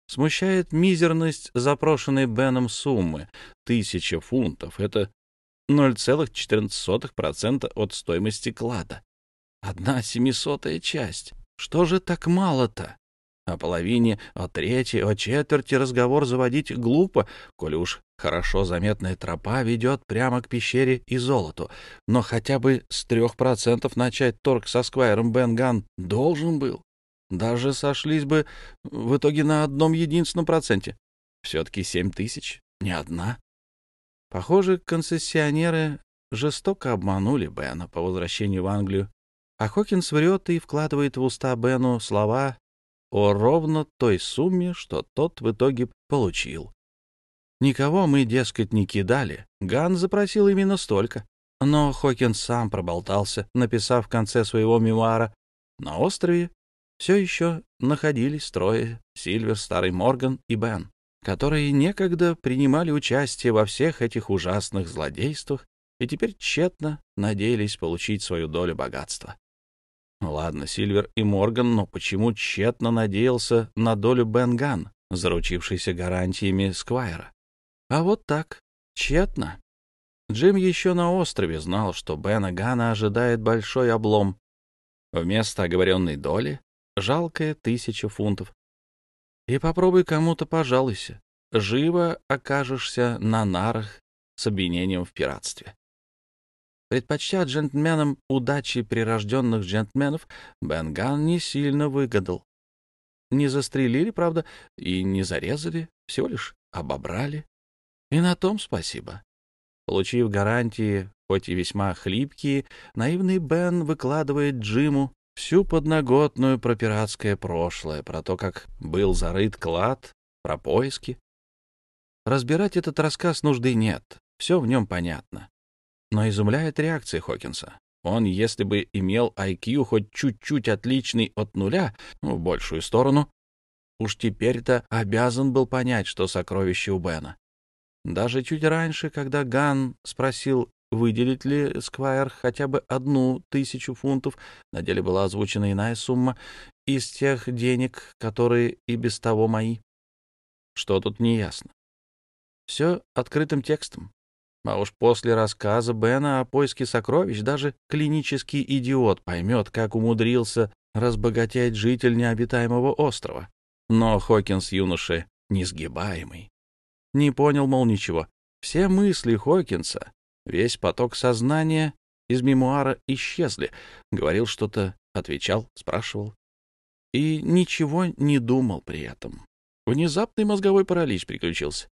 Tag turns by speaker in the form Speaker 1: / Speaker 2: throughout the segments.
Speaker 1: Смущает мизерность запрошенной Беном суммы — 1000 фунтов. Это 0,14% от стоимости клада. 1/700 часть. Что же так мало-то? О половине, о трети, о четверти разговор заводить глупо, коли уж хорошо заметная тропа ведет прямо к пещере и золоту. Но хотя бы с 3% начать торг со Сквайром Бен Ганн должен был. Даже сошлись бы в итоге на одном единственном проценте. Все-таки 7000, не одна. Похоже, концессионеры жестоко обманули Бена по возвращению в Англию, а Хокинс врет и вкладывает в уста Бену слова о ровно той сумме, что тот в итоге получил. Никого мы, дескать, не кидали. Ганн запросил именно столько. Но Хокинс сам проболтался, написав в конце своего мемуара: на острове все еще находились трое — Сильвер, Старый Морган и Бен, которые некогда принимали участие во всех этих ужасных злодействах и теперь тщетно надеялись получить свою долю богатства. Ну ладно, Сильвер и Морган, но почему тщетно надеялся на долю Бен Ганн, заручившийся гарантиями Сквайра? А вот так, тщетно. Джим еще на острове знал, что Бена Ганна ожидает большой облом. Вместо оговоренной доли — жалкая 1000 фунтов. И попробуй кому-то пожалуйся. Живо окажешься на нарах с обвинением в пиратстве. Предпочтя джентльменам удачи прирожденных джентльменов, Бен Ганн не сильно выгадал. Не застрелили, правда, и не зарезали, всего лишь обобрали. И на том спасибо. Получив гарантии, хоть и весьма хлипкие, наивный Бен выкладывает Джиму всю подноготную про пиратское прошлое, про то, как был зарыт клад, про поиски. Разбирать этот рассказ нужды нет, все в нем понятно. Но изумляет реакция Хокинса. Он, если бы имел IQ хоть чуть-чуть отличный от нуля, в большую сторону, уж теперь-то обязан был понять, что сокровище у Бена. Даже чуть раньше, когда Ганн спросил, выделить ли Сквайр хотя бы 1000 фунтов, на деле была озвучена иная сумма из тех денег, которые и без того мои. Что тут неясно? Все открытым текстом. А уж после рассказа Бена о поиске сокровищ даже клинический идиот поймет, как умудрился разбогатеть житель необитаемого острова. Но Хокинс юноша несгибаемый. Не понял, мол, ничего. Все мысли Хокинса, весь поток сознания из мемуара исчезли. Говорил что-то, отвечал, спрашивал. И ничего не думал при этом. Внезапный мозговой паралич приключился.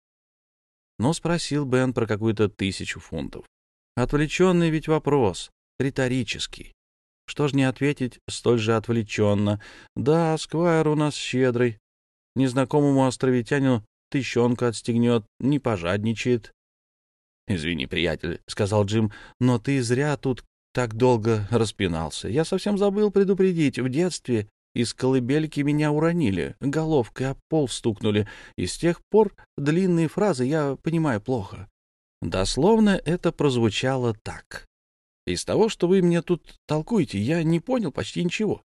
Speaker 1: Но спросил Бен про какую-то 1000 фунтов. Отвлеченный ведь вопрос, риторический. Что ж не ответить столь же отвлеченно? Да, Сквайр у нас щедрый. Незнакомому островитянину тыщенку отстегнет, не пожадничает. — Извини, приятель, — сказал Джим, — но ты зря тут так долго распинался. Я совсем забыл предупредить. В детстве из колыбельки меня уронили, головкой об пол стукнули, и с тех пор длинные фразы я понимаю плохо. Дословно это прозвучало так. Из того, что вы мне тут толкуете, я не понял почти ничего.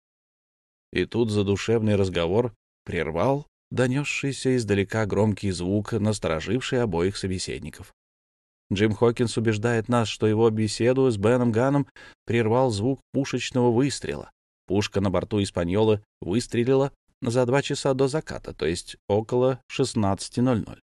Speaker 1: И тут задушевный разговор прервал донесшийся издалека громкий звук, настороживший обоих собеседников. Джим Хокинс убеждает нас, что его беседу с Беном Ганном прервал звук пушечного выстрела. Пушка на борту «Испаньолы» выстрелила за 2 часа до заката, то есть около 16:00.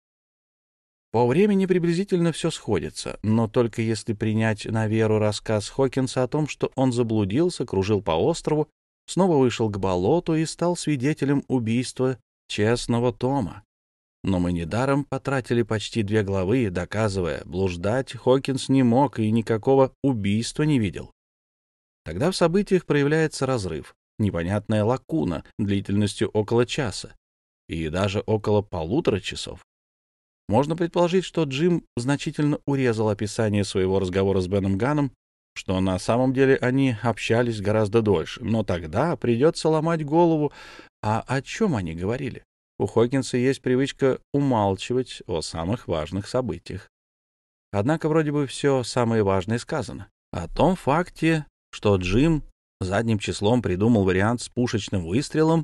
Speaker 1: По времени приблизительно все сходится, но только если принять на веру рассказ Хокинса о том, что он заблудился, кружил по острову, снова вышел к болоту и стал свидетелем убийства честного Тома. Но мы недаром потратили почти 2 главы, доказывая, блуждать Хокинс не мог и никакого убийства не видел. Тогда в событиях проявляется разрыв, непонятная лакуна длительностью около часа и даже около 1,5 часов. Можно предположить, что Джим значительно урезал описание своего разговора с Беном Ганном, что на самом деле они общались гораздо дольше, но тогда придется ломать голову, а о чем они говорили. У Хокинса есть привычка умалчивать о самых важных событиях. Однако вроде бы все самое важное сказано. О том факте, что Джим задним числом придумал вариант с пушечным выстрелом,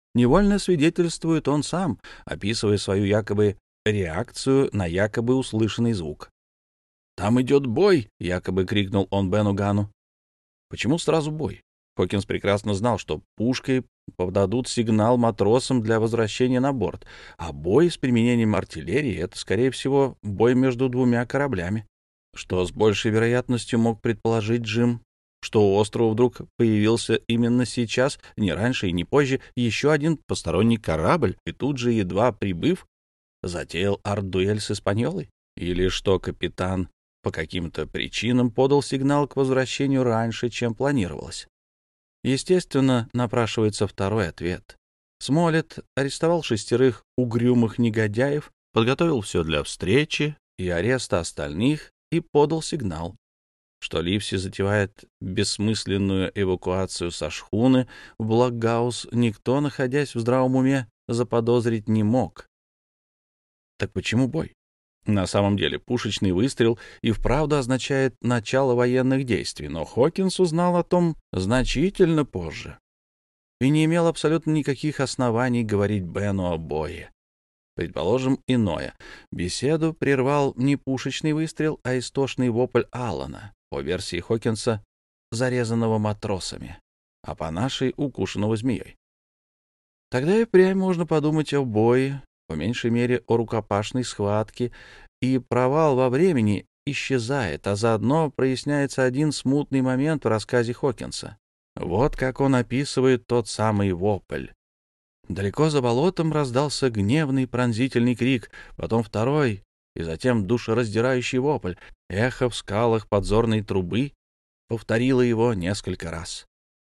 Speaker 1: Невольно свидетельствует он сам, описывая свою якобы реакцию на якобы услышанный звук. «Там идет бой!» — якобы крикнул он Бену Гану. Почему сразу бой? Хокинс прекрасно знал, что пушкой подадут сигнал матросам для возвращения на борт, а бой с применением артиллерии — это, скорее всего, бой между двумя кораблями. Что с большей вероятностью мог предположить Джим? Что у острова вдруг появился именно сейчас, не раньше и не позже, еще один посторонний корабль, и тут же, едва прибыв, затеял арт-дуэль с Испаньолой? Или что капитан по каким-то причинам подал сигнал к возвращению раньше, чем планировалось? Естественно, напрашивается второй ответ. Смолетт арестовал 6 угрюмых негодяев, подготовил все для встречи и ареста остальных и подал сигнал. Что Ливси затевает бессмысленную эвакуацию со шхуны в Блокгаус, никто, находясь в здравом уме, заподозрить не мог. Так почему бой? На самом деле пушечный выстрел и вправду означает начало военных действий, но Хокинс узнал о том значительно позже и не имел абсолютно никаких оснований говорить Бену о бое. Предположим, иное. Беседу прервал не пушечный выстрел, а истошный вопль Аллана, по версии Хокинса, зарезанного матросами, а по нашей — укушенного змеей. Тогда и впрямь можно подумать о бое, по меньшей мере о рукопашной схватке, и провал во времени исчезает, а заодно проясняется один смутный момент в рассказе Хокинса. Вот как он описывает тот самый вопль. Далеко за болотом раздался гневный пронзительный крик, потом второй, и затем душераздирающий вопль. Эхо в скалах подзорной трубы повторило его несколько раз.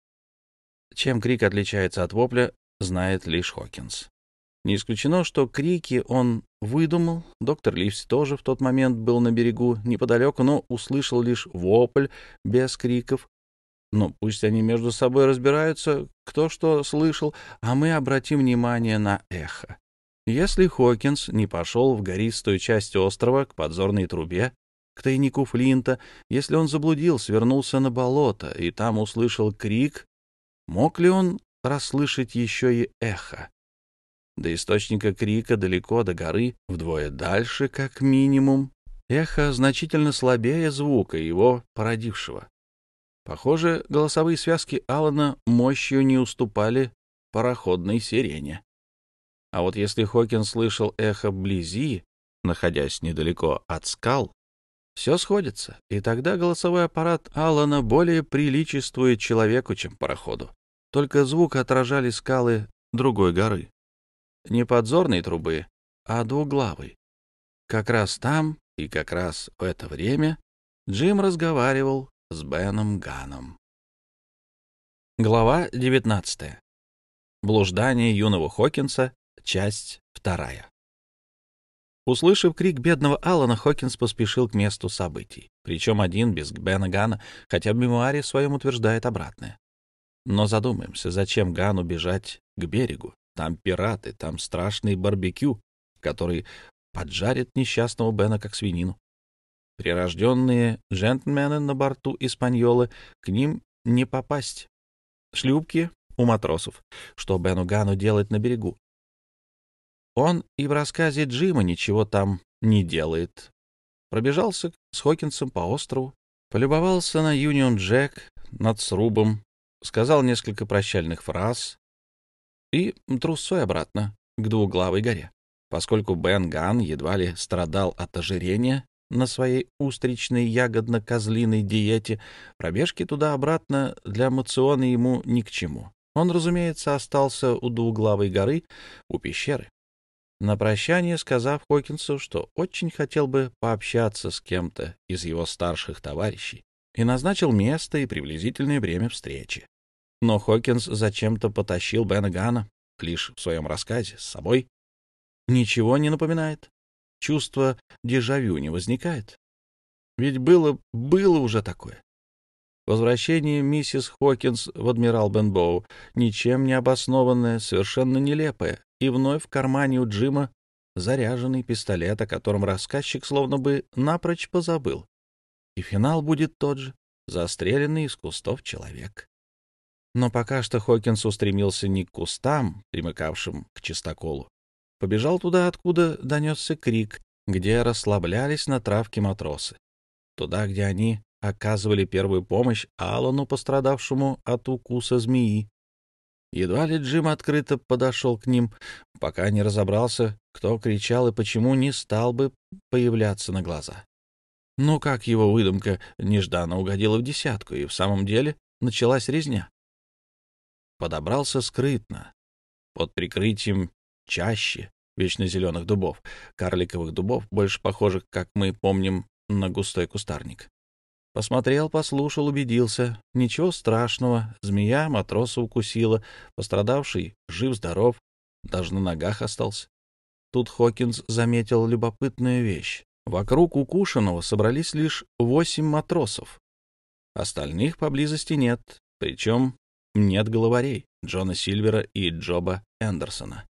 Speaker 1: Чем крик отличается от вопля, знает лишь Хокинс. Не исключено, что крики он выдумал. Доктор Ливси тоже в тот момент был на берегу неподалеку, но услышал лишь вопль без криков. Но пусть они между собой разбираются, кто что слышал, а мы обратим внимание на эхо. Если Хокинс не пошел в гористую часть острова к подзорной трубе, к тайнику Флинта, если он заблудился, вернулся на болото и там услышал крик, мог ли он расслышать еще и эхо? До источника крика далеко, до горы, вдвое дальше, как минимум. Эхо значительно слабее звука, его породившего. Похоже, голосовые связки Аллана мощью не уступали пароходной сирене. А вот если Хокинс слышал эхо вблизи, находясь недалеко от скал, все сходится, и тогда голосовой аппарат Аллана более приличествует человеку, чем пароходу. Только звук отражали скалы другой горы. Не подзорной трубы, а двуглавой. Как раз там и как раз в это время Джим разговаривал с Беном Ганом. Глава 19. Блуждание юного Хокинса. Часть 2. Услышав крик бедного Аллана, Хокинс поспешил к месту событий. Причем один, без Бена Гана, хотя в мемуаре своем утверждает обратное. Но задумаемся, зачем Гану бежать к берегу? Там пираты, там страшный барбекю, который поджарит несчастного Бена как свинину. Прирожденные джентльмены на борту Испаньолы, к ним не попасть. Шлюпки у матросов. Что Бену Гану делать на берегу? Он и в рассказе Джима ничего там не делает. Пробежался с Хокинсом по острову, полюбовался на Юнион Джек над срубом, сказал несколько прощальных фраз и трусцой обратно к двуглавой горе. Поскольку Бен Ган едва ли страдал от ожирения на своей устричной ягодно-козлиной диете, пробежки туда-обратно для мациона ему ни к чему. Он, разумеется, остался у двуглавой горы, у пещеры. На прощание сказав Хокинсу, что очень хотел бы пообщаться с кем-то из его старших товарищей, и назначил место и приблизительное время встречи. Но Хокинс зачем-то потащил Бена Гана, лишь в своем рассказе, с собой. Ничего не напоминает. Чувство дежавю не возникает. Ведь было уже такое. Возвращение миссис Хокинс в Адмирал Бенбоу, ничем не обоснованное, совершенно нелепое, и вновь в кармане у Джима заряженный пистолет, о котором рассказчик словно бы напрочь позабыл. И финал будет тот же — застреленный из кустов человек. Но пока что Хокинс устремился не к кустам, примыкавшим к чистоколу. Побежал туда, откуда донесся крик, где расслаблялись на травке матросы. Туда, где они оказывали первую помощь Алану, пострадавшему от укуса змеи. Едва ли Джим открыто подошел к ним, пока не разобрался, кто кричал и почему не стал бы появляться на глаза. Ну, как его выдумка нежданно угодила в десятку, и в самом деле началась резня. Подобрался скрытно, под прикрытием чащи вечно зеленых дубов, карликовых дубов, больше похожих, как мы помним, на густой кустарник. Посмотрел, послушал, убедился. Ничего страшного, змея матроса укусила, пострадавший жив-здоров, даже на ногах остался. Тут Хокинс заметил любопытную вещь. Вокруг укушенного собрались лишь 8 матросов. Остальных поблизости нет, причем нет главарей Джона Сильвера и Джоба Эндерсона.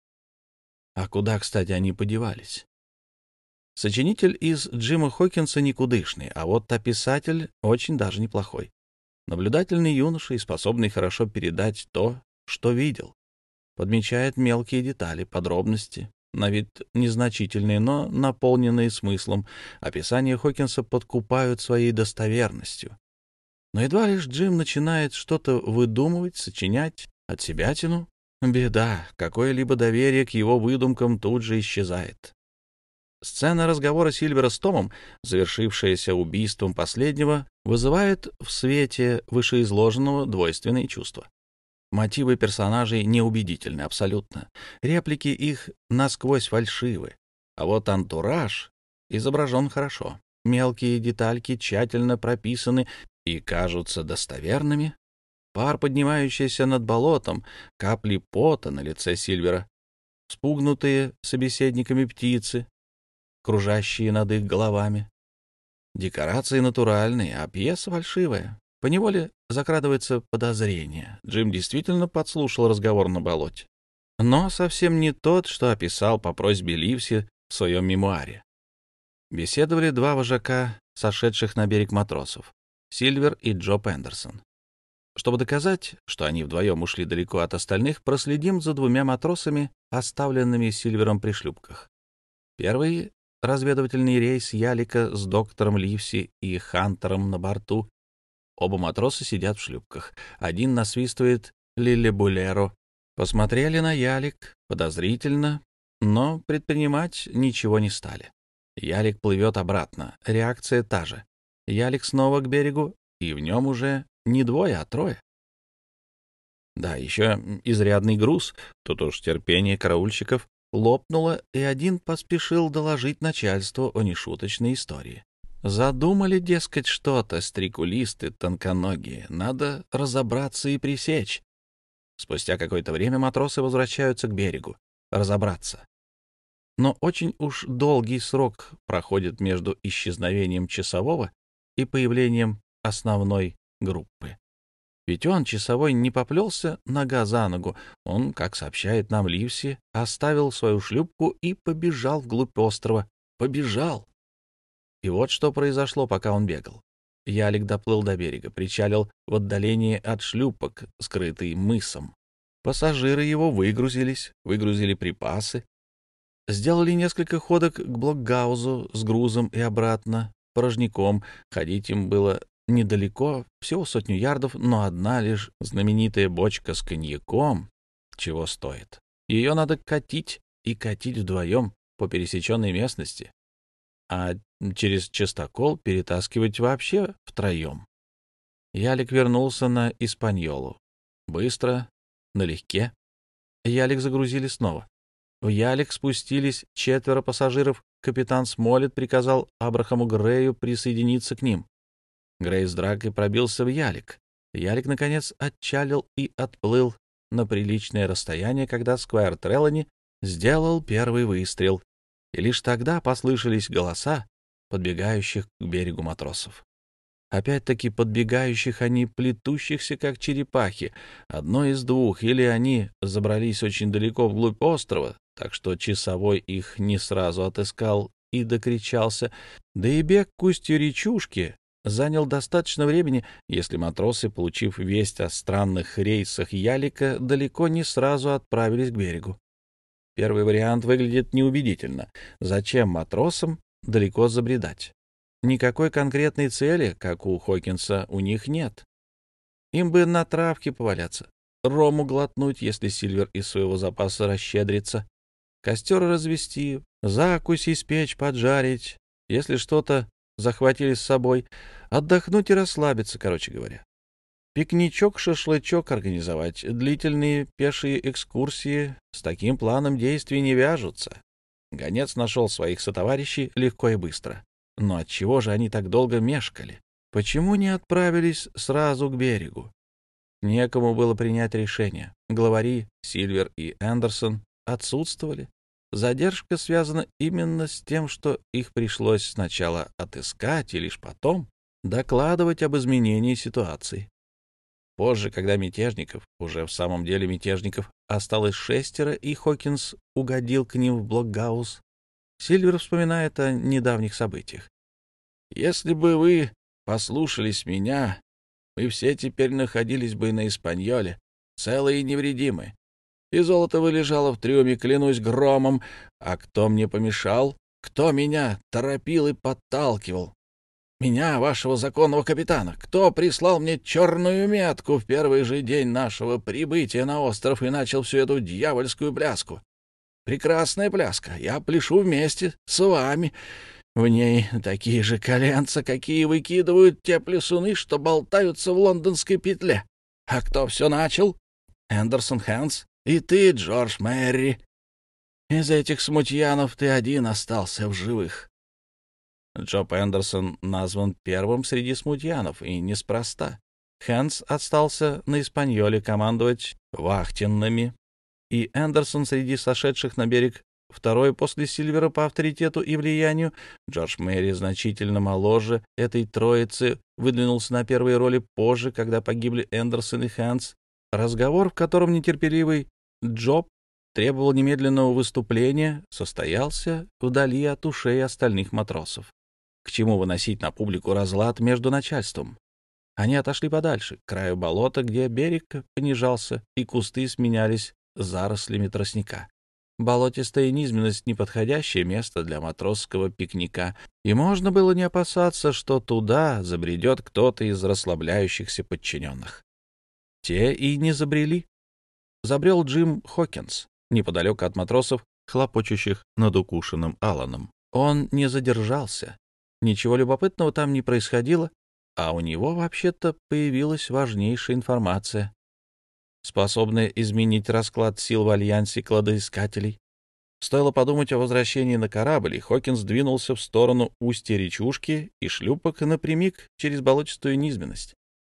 Speaker 1: А куда, кстати, они подевались? Сочинитель из Джима Хокинса никудышный, а вот описатель очень даже неплохой. Наблюдательный юноша и способный хорошо передать то, что видел. Подмечает мелкие детали, подробности, на вид незначительные, но наполненные смыслом. Описания Хокинса подкупают своей достоверностью. Но едва лишь Джим начинает что-то выдумывать, сочинять от себятину, беда, какое-либо доверие к его выдумкам тут же исчезает. Сцена разговора Сильвера с Томом, завершившаяся убийством последнего, вызывает в свете вышеизложенного двойственные чувства. Мотивы персонажей неубедительны абсолютно. Реплики их насквозь фальшивы. А вот антураж изображен хорошо. Мелкие детальки тщательно прописаны и кажутся достоверными. Пар, поднимающийся над болотом, капли пота на лице Сильвера, спугнутые собеседниками птицы, кружащие над их головами. Декорации натуральные, а пьеса фальшивая. Поневоле закрадывается подозрение. Джим действительно подслушал разговор на болоте. Но совсем не тот, что описал по просьбе Ливси в своем мемуаре. Беседовали два вожака, сошедших на берег матросов — Сильвер и Джоб Эндерсон. Чтобы доказать, что они вдвоем ушли далеко от остальных, проследим за двумя матросами, оставленными Сильвером при шлюпках. Первый — разведывательный рейс Ялика с доктором Ливси и Хантером на борту. Оба матроса сидят в шлюпках. Один насвистывает «Лиллебулеро». Посмотрели на Ялик подозрительно, но предпринимать ничего не стали. Ялик плывет обратно. Реакция та же. Ялик снова к берегу, и в нем уже не двое, а трое. Да, еще изрядный груз. Тут уж терпение караульщиков лопнуло, и один поспешил доложить начальству о нешуточной истории. Задумали, дескать, что-то, стрекулисты тонконогие. Надо разобраться и пресечь. Спустя какое-то время матросы возвращаются к берегу. Разобраться. Но очень уж долгий срок проходит между исчезновением часового и появлением основной группы. Ведь он, часовой, не поплелся нога за ногу. Он, как сообщает нам Ливси, оставил свою шлюпку и побежал вглубь острова. Побежал! И вот что произошло, пока он бегал. Ялик доплыл до берега, причалил в отдалении от шлюпок, скрытый мысом. Пассажиры его выгрузили припасы, сделали несколько ходок к блокгаузу с грузом и обратно, порожняком. Ходить им было недалеко, всего 100 ярдов, но одна лишь знаменитая бочка с коньяком чего стоит. Ее надо катить, и катить вдвоем по пересеченной местности, а через частокол перетаскивать вообще втроем. Ялик вернулся на Испаньолу. Быстро, налегке. Ялик загрузили снова. В Ялик спустились 4 пассажиров. Капитан Смолет приказал Абрахаму Грею присоединиться к ним. Грей с дракой пробился в Ялик. Ялик, наконец, отчалил и отплыл на приличное расстояние, когда Сквайр Трелани сделал первый выстрел. И лишь тогда послышались голоса подбегающих к берегу матросов. Опять-таки подбегающих, они плетущихся, как черепахи. Одно из двух: или они забрались очень далеко вглубь острова, так что часовой их не сразу отыскал и докричался, да и бег к устью речушки занял достаточно времени, если матросы, получив весть о странных рейсах Ялика, далеко не сразу отправились к берегу. Первый вариант выглядит неубедительно. Зачем матросам далеко забредать? Никакой конкретной цели, как у Хокинса, у них нет. Им бы на травке поваляться, рому глотнуть, если Сильвер из своего запаса расщедрится, костер развести, закусь испечь, поджарить, если что-то захватили с собой, отдохнуть и расслабиться, короче говоря. Пикничок, шашлычок организовать, длительные пешие экскурсии с таким планом действий не вяжутся. Гонец нашел своих сотоварищей легко и быстро. Но отчего же они так долго мешкали? Почему не отправились сразу к берегу? Некому было принять решение. Главари Сильвер и Эндерсон отсутствовали. Задержка связана именно с тем, что их пришлось сначала отыскать и лишь потом докладывать об изменении ситуации. Позже, когда мятежников, уже в самом деле мятежников, осталось 6, и Хокинс угодил к ним в блокгаус, Сильвер вспоминает о недавних событиях. «Если бы вы послушались меня, мы все теперь находились бы на Испаньоле, целые и невредимы. И золото бы лежало в трюме, клянусь громом. А кто мне помешал? Кто меня торопил и подталкивал? Меня, вашего законного капитана. Кто прислал мне черную метку в первый же день нашего прибытия на остров и начал всю эту дьявольскую пляску? Прекрасная пляска. Я пляшу вместе с вами. В ней такие же коленца, какие выкидывают те плясуны, что болтаются в лондонской петле. А кто все начал? Эндерсон Хэнс и ты, Джордж Мэри. Из этих смутьянов ты один остался в живых. Джоб Эндерсон назван первым среди смутьянов, и неспроста. Хэнс остался на Испаньоле командовать вахтенными, и Эндерсон среди сошедших на берег второй после Сильвера по авторитету и влиянию. Джордж Мэри значительно моложе этой троицы, выдвинулся на первые роли позже, когда погибли Эндерсон и Хэнс. Разговор, в котором нетерпеливый Джоб требовал немедленного выступления, состоялся вдали от ушей остальных матросов. К чему выносить на публику разлад между начальством? Они отошли подальше, к краю болота, где берег понижался, и кусты сменялись зарослями тростника. Болотистая низменность — неподходящее место для матросского пикника, и можно было не опасаться, что туда забредет кто-то из расслабляющихся подчиненных. Те и не забрели. Забрел Джим Хокинс, неподалеку от матросов, хлопочущих над укушенным Алланом. Он не задержался. Ничего любопытного там не происходило, а у него вообще-то появилась важнейшая информация, способная изменить расклад сил в альянсе кладоискателей. Стоило подумать о возвращении на корабль, и Хокинс двинулся в сторону устья речушки и шлюпок напрямик через болотистую низменность.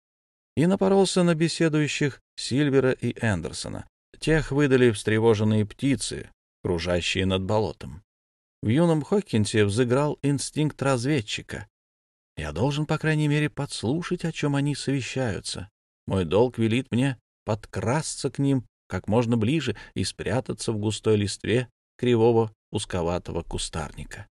Speaker 1: И напоролся на беседующих Сильвера и Эндерсона. Тех выдали встревоженные птицы, кружащие над болотом. В юном Хокинсе взыграл инстинкт разведчика. Я должен, по крайней мере, подслушать, о чем они совещаются. Мой долг велит мне подкрасться к ним как можно ближе и спрятаться в густой листве кривого узковатого кустарника.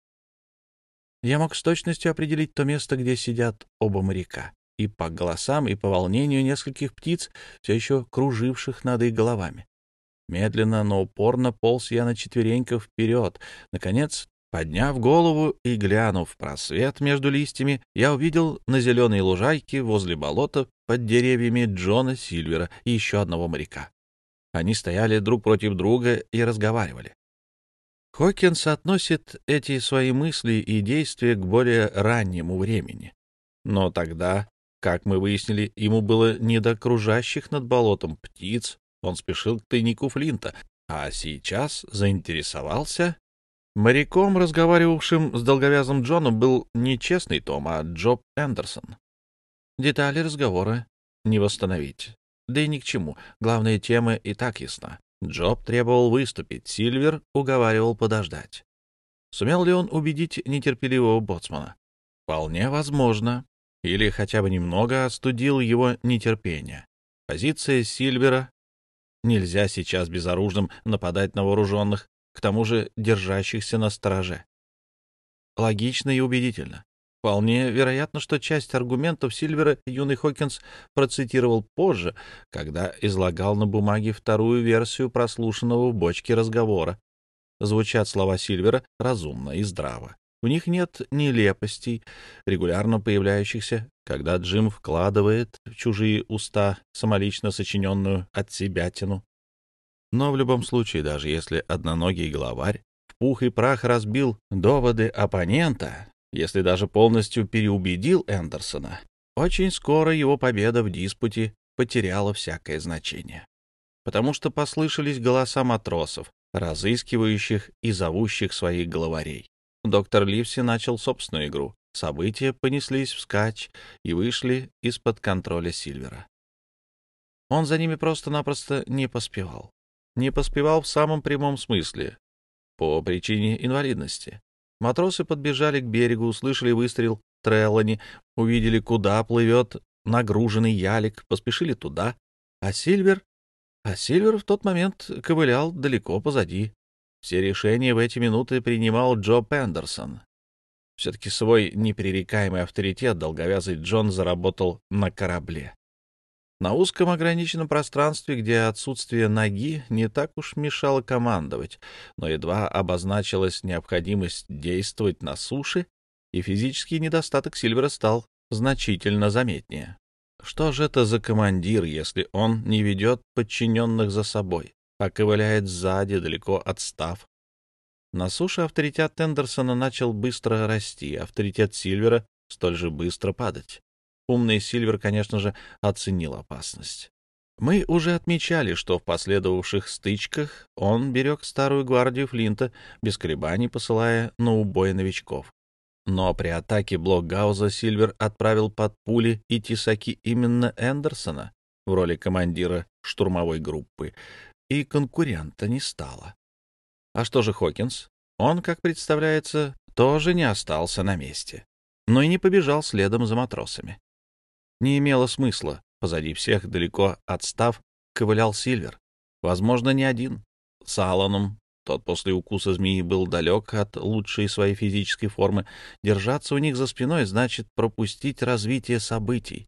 Speaker 1: Я мог с точностью определить то место, где сидят оба моряка, и по голосам, и по волнению нескольких птиц, все еще круживших над их головами. Медленно, но упорно полз я на четвереньках вперед. Наконец, подняв голову и глянув в просвет между листьями, я увидел на зеленой лужайке возле болота под деревьями Джона Сильвера и еще одного моряка. Они стояли друг против друга и разговаривали. Хокинс относит эти свои мысли и действия к более раннему времени. Но тогда, как мы выяснили, ему было не до кружащих над болотом птиц, он спешил к тайнику Флинта, а сейчас заинтересовался. Моряком, разговаривавшим с долговязым Джоном, был не честный Том, а Джоб Эндерсон. Детали разговора не восстановить. Да и ни к чему. Главная тема и так ясна. Джоб требовал выступить, Сильвер уговаривал подождать. Сумел ли он убедить нетерпеливого боцмана? Вполне возможно. Или хотя бы немного остудил его нетерпение. Позиция Сильвера: нельзя сейчас безоружным нападать на вооруженных, к тому же держащихся на стороже. Логично и убедительно. Вполне вероятно, что часть аргументов Сильвера юный Хокинс процитировал позже, когда излагал на бумаге вторую версию прослушанного в бочке разговора. Звучат слова Сильвера разумно и здраво. В них нет нелепостей, регулярно появляющихся, когда Джим вкладывает в чужие уста самолично сочиненную отсебятину. Но в любом случае, даже если одноногий главарь в пух и прах разбил доводы оппонента, если даже полностью переубедил Эндерсона, очень скоро его победа в диспуте потеряла всякое значение, потому что послышались голоса матросов, разыскивающих и зовущих своих главарей. Доктор Ливси начал собственную игру. События понеслись вскачь и вышли из-под контроля Сильвера. Он за ними просто-напросто не поспевал. Не поспевал в самом прямом смысле, по причине инвалидности. Матросы подбежали к берегу, услышали выстрел Треллани, увидели, куда плывет нагруженный ялик, поспешили туда, а Сильвер в тот момент ковылял далеко позади. Все решения в эти минуты принимал Джо Пендерсон. Все-таки свой непререкаемый авторитет долговязый Джон заработал на корабле. На узком ограниченном пространстве, где отсутствие ноги не так уж мешало командовать, но едва обозначилась необходимость действовать на суше, и физический недостаток Сильвера стал значительно заметнее. Что же это за командир, если он не ведет подчиненных за собой, а ковыляет сзади, далеко отстав? На суше авторитет Эндерсона начал быстро расти, авторитет Сильвера столь же быстро падать. Умный Сильвер, конечно же, оценил опасность. Мы уже отмечали, что в последовавших стычках он берег старую гвардию Флинта, без колебаний посылая на убой новичков. Но при атаке Блокгауза Сильвер отправил под пули и тесаки именно Эндерсона в роли командира штурмовой группы, и конкурента не стало. А что же Хокинс? Он, как представляется, тоже не остался на месте, но и не побежал следом за матросами. Не имело смысла. Позади всех, далеко отстав, ковылял Сильвер. Возможно, не один. С Алланом, тот после укуса змеи был далек от лучшей своей физической формы. Держаться у них за спиной значит пропустить развитие событий.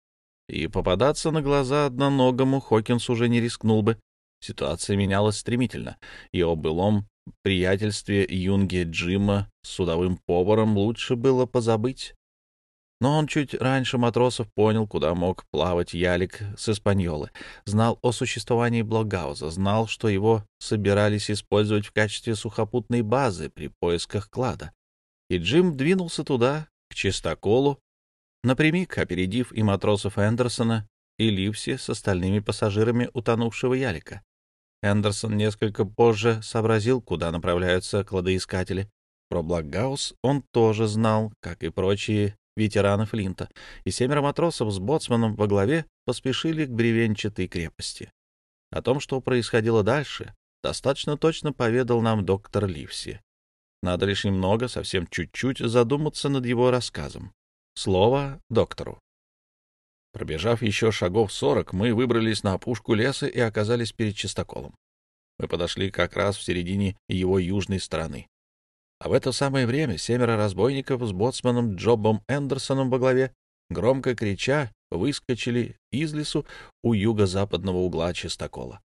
Speaker 1: И попадаться на глаза одноногому Хокинс уже не рискнул бы. Ситуация менялась стремительно, и о былом приятельстве юнги Джима с судовым поваром лучше было позабыть. Но он чуть раньше матросов понял, куда мог плавать ялик с Испаньолы, знал о существовании Блокгауза, знал, что его собирались использовать в качестве сухопутной базы при поисках клада. И Джим двинулся туда, к чистоколу, напрямик опередив и матросов Эндерсона, и Ливси с остальными пассажирами утонувшего ялика. Эндерсон несколько позже сообразил, куда направляются кладоискатели. Про Блокгауз он тоже знал, как и прочие ветераны Флинта, и 7 матросов с боцманом во главе поспешили к бревенчатой крепости. О том, что происходило дальше, достаточно точно поведал нам доктор Ливси. Надо лишь немного, совсем чуть-чуть, задуматься над его рассказом. Слово доктору. Пробежав еще шагов 40, мы выбрались на опушку леса и оказались перед чистоколом. Мы подошли как раз в середине его южной стороны. А в это самое время 7 разбойников с боцманом Джобом Эндерсоном во главе, громко крича, выскочили из лесу у юго-западного угла чистокола.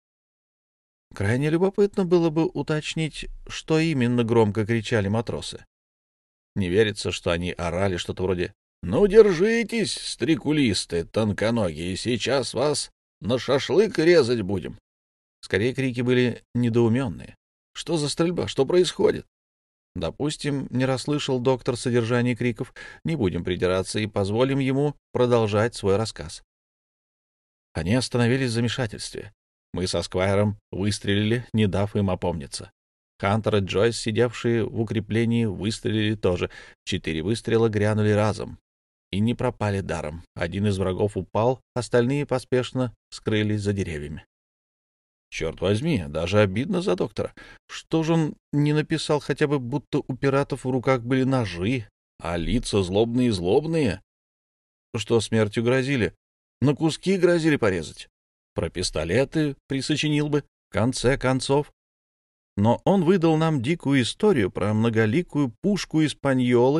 Speaker 1: Крайне любопытно было бы уточнить, что именно громко кричали матросы. Не верится, что они орали что-то вроде «Ну, держитесь, стрекулисты тонконогие, сейчас вас на шашлык резать будем». Скорее, крики были недоуменные. Что за стрельба? Что происходит? Допустим, не расслышал доктор содержание криков, не будем придираться и позволим ему продолжать свой рассказ. Они остановились в замешательстве. Мы со Сквайром выстрелили, не дав им опомниться. Хантер и Джойс, сидевшие в укреплении, выстрелили тоже. 4 выстрела грянули разом и не пропали даром. Один из врагов упал, остальные поспешно скрылись за деревьями. Черт возьми, даже обидно за доктора. Что же он не написал хотя бы, будто у пиратов в руках были ножи, а лица злобные-злобные? Что смертью грозили? На куски грозили порезать. Про пистолеты присочинил бы, в конце концов. Но он выдал нам дикую историю про многоликую пушку Испаньолы,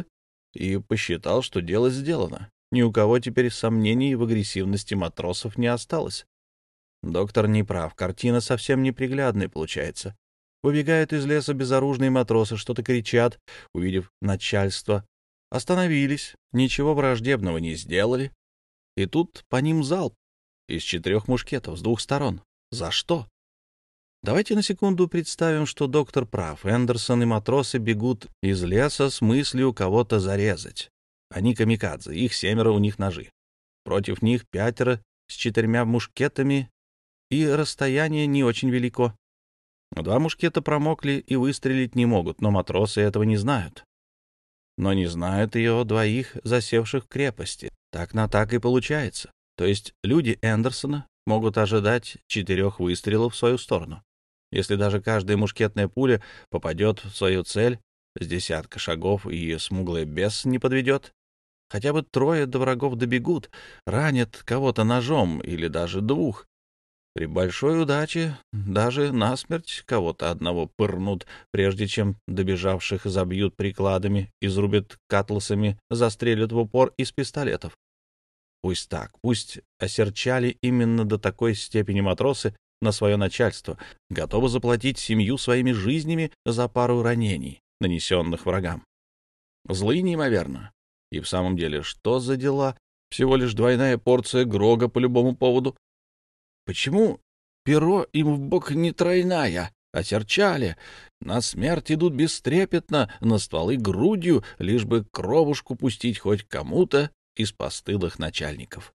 Speaker 1: и посчитал, что дело сделано. Ни у кого теперь сомнений в агрессивности матросов не осталось. Доктор не прав, картина совсем неприглядная получается. Выбегают из леса безоружные матросы, что-то кричат, увидев начальство. Остановились, ничего враждебного не сделали. И тут по ним залп из 4 мушкетов с 2 сторон. За что? Давайте на секунду представим, что доктор прав. Эндерсон и матросы бегут из леса с мыслью кого-то зарезать. Они камикадзе, их 7, у них ножи. Против них 5 с 4 мушкетами, и расстояние не очень велико. 2 мушкета промокли и выстрелить не могут, но матросы этого не знают. Но не знают и о 2 засевших в крепости. Так на так и получается. То есть люди Эндерсона могут ожидать 4 выстрелов в свою сторону. Если даже каждая мушкетная пуля попадет в свою цель, с 10 шагов и смуглый бес не подведет, хотя бы 3 до врагов добегут, ранят кого-то ножом или даже 2. При большой удаче даже насмерть кого-то одного пырнут, прежде чем добежавших забьют прикладами, изрубят катласами, застрелят в упор из пистолетов. Пусть так, пусть осерчали именно до такой степени матросы на свое начальство, готовы заплатить 7 своими жизнями за пару ранений, нанесенных врагам. Злы неимоверно. И в самом деле, что за дела? Всего лишь 2 порция грога по любому поводу. Почему перо им в бок не 3? Осерчали. На смерть идут бестрепетно, на стволы грудью, лишь бы кровушку пустить хоть кому-то из постылых начальников.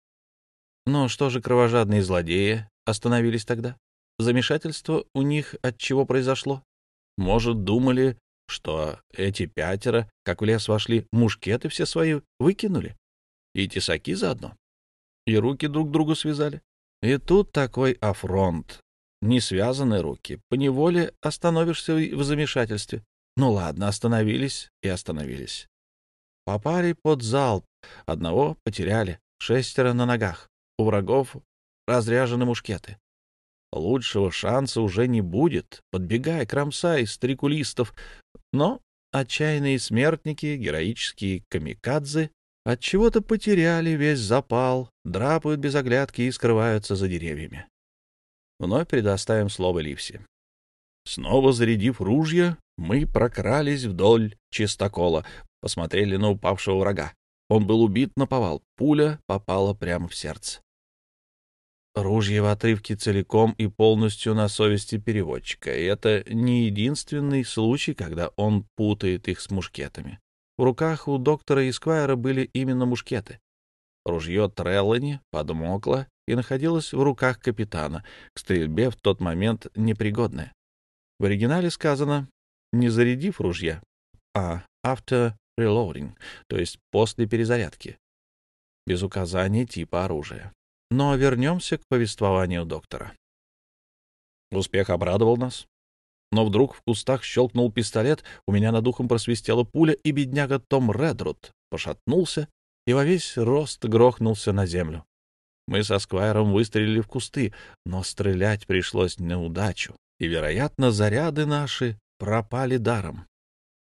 Speaker 1: Но что же кровожадные злодеи остановились тогда? Замешательство у них от чего произошло? Может, думали, что эти 5, как в лес вошли, мушкеты все свои выкинули? И тесаки заодно? И руки друг другу связали? И тут такой афронт. Не связаны руки. Поневоле остановишься в замешательстве. Ну ладно, остановились и остановились. Попали под залп. Одного потеряли. 6 на ногах. У врагов разряжены мушкеты. Лучшего шанса уже не будет. Подбегай, кромсай стрекулистов. Но отчаянные смертники, героические камикадзе, отчего-то потеряли весь запал, драпают без оглядки и скрываются за деревьями. Вновь предоставим слово Ливси. Снова зарядив ружья, мы прокрались вдоль чистокола, посмотрели на упавшего врага. Он был убит наповал, пуля попала прямо в сердце. Ружья в отрывке целиком и полностью на совести переводчика, и это не единственный случай, когда он путает их с мушкетами. В руках у доктора и Сквайра были именно мушкеты. Ружье Треллани подмокло и находилось в руках капитана, к стрельбе в тот момент непригодное. В оригинале сказано «не зарядив ружья», а «after reloading», то есть после перезарядки, без указания типа оружия. Но вернемся к повествованию доктора. Успех обрадовал нас. Но вдруг в кустах щелкнул пистолет, у меня над ухом просвистела пуля, и бедняга Том Редруд пошатнулся и во весь рост грохнулся на землю. Мы со Сквайром выстрелили в кусты, но стрелять пришлось на удачу, и, вероятно, заряды наши пропали даром.